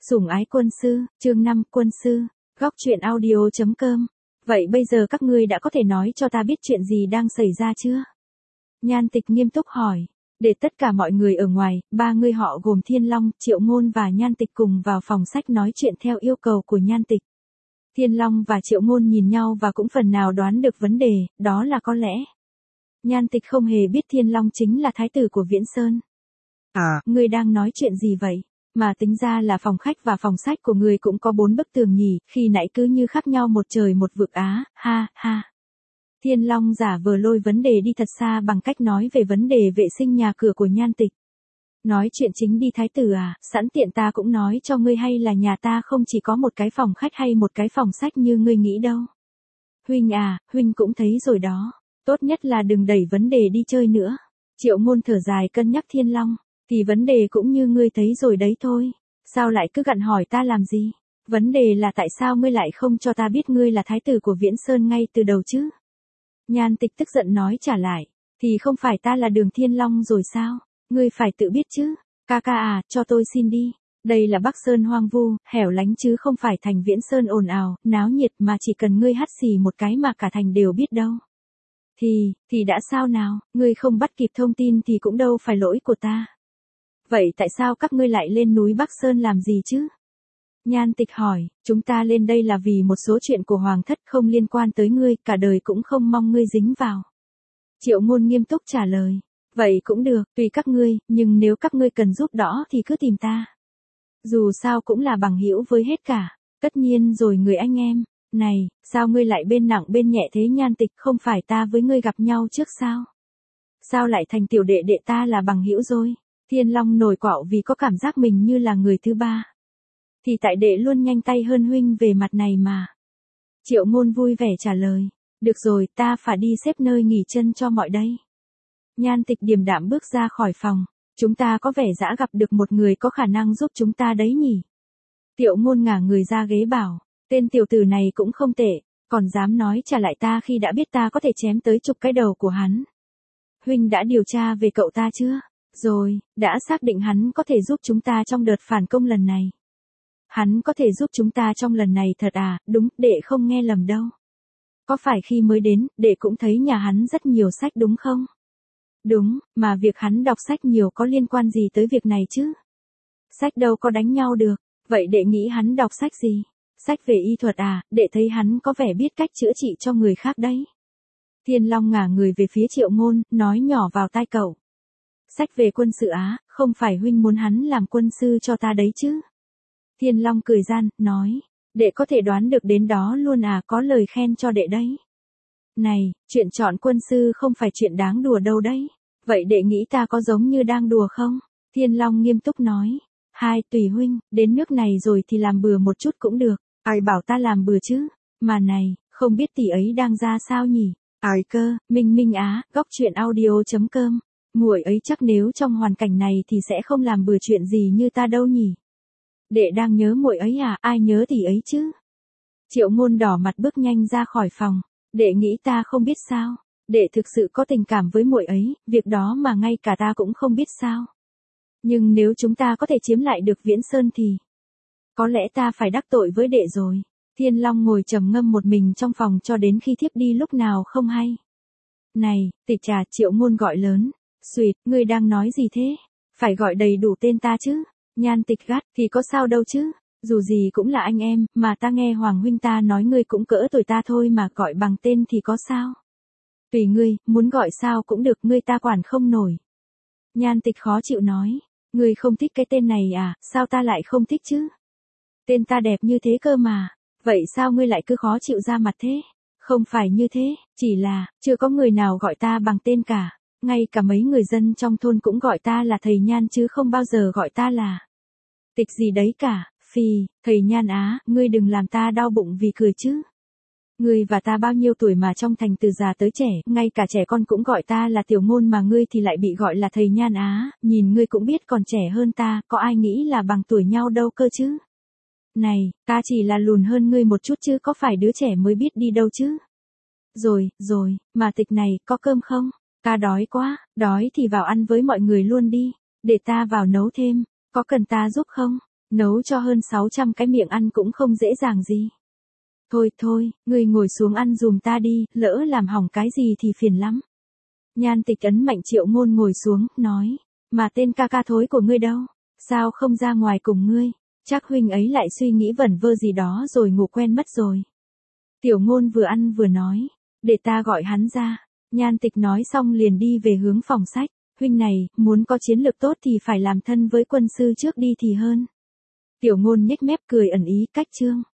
Sủng ái quân sư, chương 5 quân sư, góc truyện audio.com. Vậy bây giờ các ngươi đã có thể nói cho ta biết chuyện gì đang xảy ra chưa? Nhan Tịch nghiêm túc hỏi. Để tất cả mọi người ở ngoài, ba người họ gồm Thiên Long, Triệu Ngôn và Nhan Tịch cùng vào phòng sách nói chuyện theo yêu cầu của Nhan Tịch. Thiên Long và Triệu Ngôn nhìn nhau và cũng phần nào đoán được vấn đề, đó là có lẽ Nhan Tịch không hề biết Thiên Long chính là thái tử của Viễn Sơn. Ngươi đang nói chuyện gì vậy? Mà tính ra là phòng khách và phòng sách của người cũng có 4 bức tường nhỉ, khi nãy cứ như khác nhau một trời một vực á, ha ha. Thiên Long giả vờ lôi vấn đề đi thật xa bằng cách nói về vấn đề vệ sinh nhà cửa của Nhan Tịch. Nói chuyện chính đi thái tử à, sẵn tiện ta cũng nói cho ngươi hay là nhà ta không chỉ có một cái phòng khách hay một cái phòng sách như ngươi nghĩ đâu. Huynh à, huynh cũng thấy rồi đó, tốt nhất là đừng đẩy vấn đề đi chơi nữa. Triệu Ngôn thở dài cân nhắc Thiên Long. Thì vấn đề cũng như ngươi thấy rồi đấy thôi. Sao lại cứ gặn hỏi ta làm gì? Vấn đề là tại sao ngươi lại không cho ta biết ngươi là thái tử của Viễn Sơn ngay từ đầu chứ? Nhan Tịch tức giận nói trả lại. Thì không phải ta là Đường Thiên Long rồi sao? Ngươi phải tự biết chứ. Ca ca à, cho tôi xin đi. Đây là Bắc Sơn hoang vu, hẻo lánh chứ không phải thành Viễn Sơn ồn ào, náo nhiệt mà chỉ cần ngươi hắt xì một cái mà cả thành đều biết đâu. Thì đã sao nào, ngươi không bắt kịp thông tin thì cũng đâu phải lỗi của ta. Vậy tại sao các ngươi lại lên núi Bắc Sơn làm gì chứ? Nhan Tịch hỏi, chúng ta lên đây là vì một số chuyện của Hoàng thất không liên quan tới ngươi, cả đời cũng không mong ngươi dính vào. Triệu Ngôn nghiêm túc trả lời, vậy cũng được, tùy các ngươi, nhưng nếu các ngươi cần giúp đỡ thì cứ tìm ta. Dù sao cũng là bằng hữu với hết cả, tất nhiên rồi người anh em. Này, sao ngươi lại bên nặng bên nhẹ thế Nhan Tịch, không phải ta với ngươi gặp nhau trước sao? Sao lại thành tiểu đệ đệ ta là bằng hữu rồi? Thiên Long nổi quạo vì có cảm giác mình như là người thứ ba. Thì tại đệ luôn nhanh tay hơn huynh về mặt này mà. Triệu Ngôn vui vẻ trả lời. Được rồi, ta phải đi xếp nơi nghỉ chân cho mọi đây. Nhan Tịch điềm đạm bước ra khỏi phòng. Chúng ta có vẻ đã gặp được một người có khả năng giúp chúng ta đấy nhỉ. Triệu Ngôn ngả người ra ghế bảo. Tên tiểu tử này cũng không tệ, còn dám nói trả lại ta khi đã biết ta có thể chém tới chục cái đầu của hắn. Huynh đã điều tra về cậu ta chưa? Rồi, đã xác định hắn có thể giúp chúng ta trong đợt phản công lần này. Hắn có thể giúp chúng ta trong lần này thật à, đúng, đệ không nghe lầm đâu. Có phải khi mới đến, đệ cũng thấy nhà hắn rất nhiều sách đúng không? Đúng, mà việc hắn đọc sách nhiều có liên quan gì tới việc này chứ? Sách đâu có đánh nhau được, vậy đệ nghĩ hắn đọc sách gì? Sách về y thuật à, đệ thấy hắn có vẻ biết cách chữa trị cho người khác đấy. Thiên Long ngả người về phía Triệu Ngôn, nói nhỏ vào tai cậu. Sách về quân sự á, không phải huynh muốn hắn làm quân sư cho ta đấy chứ? Thiên Long cười gian, nói, đệ có thể đoán được đến đó luôn à, có lời khen cho đệ đấy. Này, chuyện chọn quân sư không phải chuyện đáng đùa đâu đấy. Vậy đệ nghĩ ta có giống như đang đùa không? Thiên Long nghiêm túc nói, tùy huynh, đến nước này rồi thì làm bừa một chút cũng được. Ai bảo ta làm bừa chứ? Mà này, không biết tỷ ấy đang ra sao nhỉ? Ai cơ, Minh á, góc truyện audio.com. Muội ấy chắc nếu trong hoàn cảnh này thì sẽ không làm bừa chuyện gì như ta đâu nhỉ. Đệ đang nhớ muội ấy à, ai nhớ tỷ ấy chứ? Triệu Ngôn đỏ mặt bước nhanh ra khỏi phòng. Đệ nghĩ ta không biết sao? Đệ thực sự có tình cảm với muội ấy, việc đó mà ngay cả ta cũng không biết sao? Nhưng nếu chúng ta có thể chiếm lại được Viễn Sơn thì có lẽ ta phải đắc tội với đệ rồi. Thiên Long ngồi trầm ngâm một mình trong phòng cho đến khi thiếp đi lúc nào không hay. Này, Tịch trà, Triệu Ngôn gọi lớn. Xuyệt, ngươi đang nói gì thế? Phải gọi đầy đủ tên ta chứ? Nhan Tịch gắt, thì có sao đâu chứ? Dù gì cũng là anh em, mà ta nghe Hoàng huynh ta nói ngươi cũng cỡ tuổi ta thôi mà gọi bằng tên thì có sao? Tùy ngươi, muốn gọi sao cũng được, ngươi ta quản không nổi. Nhan Tịch khó chịu nói, ngươi không thích cái tên này à, sao ta lại không thích chứ? Tên ta đẹp như thế cơ mà, vậy sao ngươi lại cứ khó chịu ra mặt thế? Không phải như thế, chỉ là, chưa có người nào gọi ta bằng tên cả. Ngay cả mấy người dân trong thôn cũng gọi ta là thầy Nhan chứ không bao giờ gọi ta là Tịch gì đấy cả. Thầy Nhan á, ngươi đừng làm ta đau bụng vì cười chứ. Ngươi và ta bao nhiêu tuổi mà trong thành từ già tới trẻ, ngay cả trẻ con cũng gọi ta là Tiểu Ngôn mà ngươi thì lại bị gọi là thầy Nhan á, nhìn ngươi cũng biết còn trẻ hơn ta, có ai nghĩ là bằng tuổi nhau đâu cơ chứ. Này, ta chỉ là lùn hơn ngươi một chút chứ có phải đứa trẻ mới biết đi đâu chứ. Rồi, mà Tịch này, có cơm không? Ta đói quá, đói thì vào ăn với mọi người luôn đi, để ta vào nấu thêm, có cần ta giúp không? Nấu cho hơn 600 cái miệng ăn cũng không dễ dàng gì. Thôi thôi, ngươi ngồi xuống ăn dùm ta đi, lỡ làm hỏng cái gì thì phiền lắm. Nhan Tịch ấn mạnh Triệu Ngôn ngồi xuống, nói, mà tên ca ca thối của ngươi đâu? Sao không ra ngoài cùng ngươi? Chắc huynh ấy lại suy nghĩ vẩn vơ gì đó rồi ngủ quen mất rồi. Tiểu Ngôn vừa ăn vừa nói, để ta gọi hắn ra. Nhan Tịch nói xong liền đi về hướng phòng sách. Huynh này, muốn có chiến lược tốt thì phải làm thân với quân sư trước đi thì hơn. Tiểu Ngôn nhếch mép cười ẩn ý, cách chương.